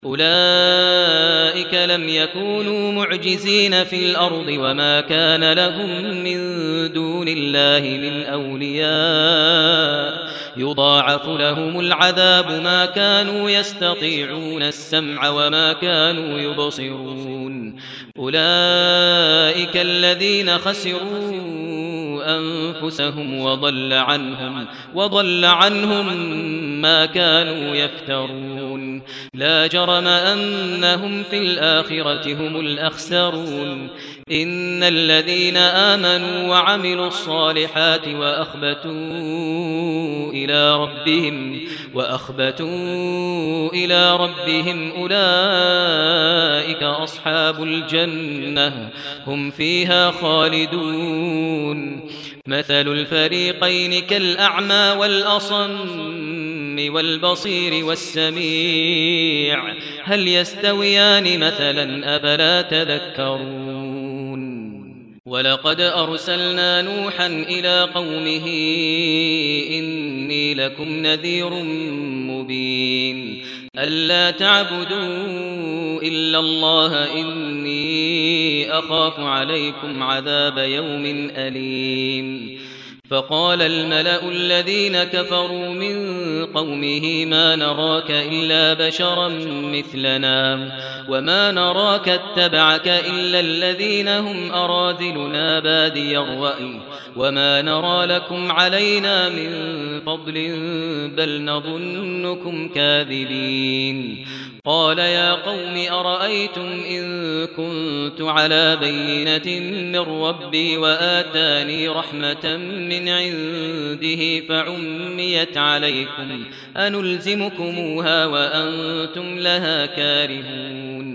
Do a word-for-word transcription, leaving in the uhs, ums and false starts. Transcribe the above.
أولئك لم يكونوا معجزين في الأرض وما كان لهم من دون الله من أولياء يضاعف لهم العذاب ما كانوا يستطيعون السمع وما كانوا يبصرون أولئك الذين خسروا أنفسهم وضل عنهم وضل عنهم ما كانوا يفترون لا جرم أنهم في الآخرة هم الأخسرون إن الذين آمنوا وعملوا الصالحات وأخبتوا إلى ربهم وأخبتوا إلى ربهم أولئك أصحاب الجنة هم فيها خالدون مثل الفريقين كالأعمى والأصم والبصير والسميع هل يستويان مثلا أفلا تذكرون ولقد أرسلنا نوحا إلى قومه إني لكم نذير مبين ألا تعبدوا إلا الله إني أخاف عليكم عذاب يوم أليم فقال الملأ الذين كفروا من قومه ما نراك إلا بشرا مثلنا وما نراك اتبعك إلا الذين هم أراذلنا بادي الرأي وما نرى لكم علينا من فضل بل نظنكم كاذبين قال يا قوم أرأيتم إن كنت على بينة من ربي وآتاني رحمة من عنده فعميت عليكم أنلزمكموها وأنتم لها كارهون